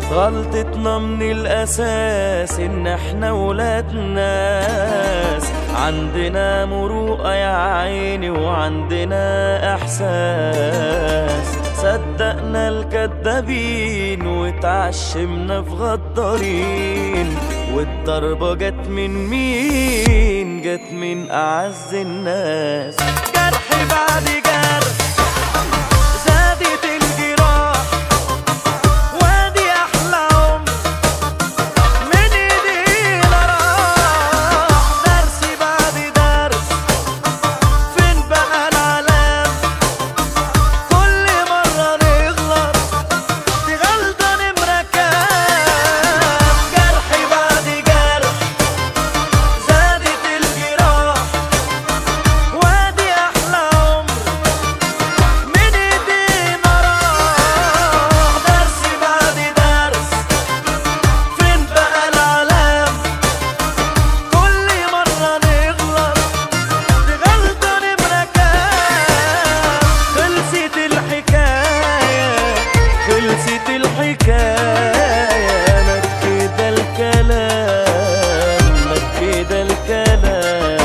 غلطتنا من الأساس إن احنا ولاد ناس، عندنا مروءة يا عيني وعندنا إحساس. صدقنا الكدابين واتعشمنا في غدارين، والضربة جت من مين؟ جت من أعز الناس. جرح بعد جرح زادت الجراح، وادي أحلى عمر من إيدينا راح. درس بعد درس فين بقى العلام؟ كل مرة نغلط تغلطة نمرة كام؟ جرح بعد جرح زادت الجراح، وادي أحلى عمر من إيدينا راح. درس بعد درس فين بقى العلام؟ كل مرة نغلط تغلطة نمرة كام؟ خلصت الحكاية، خلصت الحكاية، مات كده الكلام، مات كده الكلام.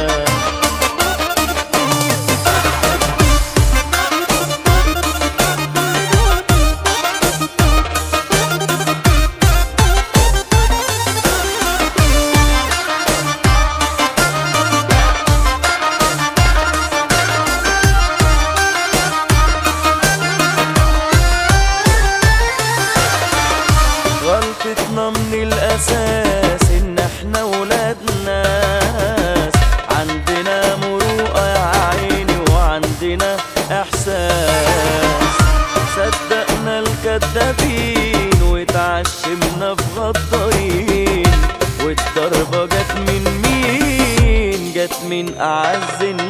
غلطتنا من الأساس إن احنا ولاد ناس، عندنا مروءة يا عيني وعندنا إحساس. صدقنا الكدابين واتعشمنا في غدارين، والضربة جت من مين؟ جت من أعز الناس.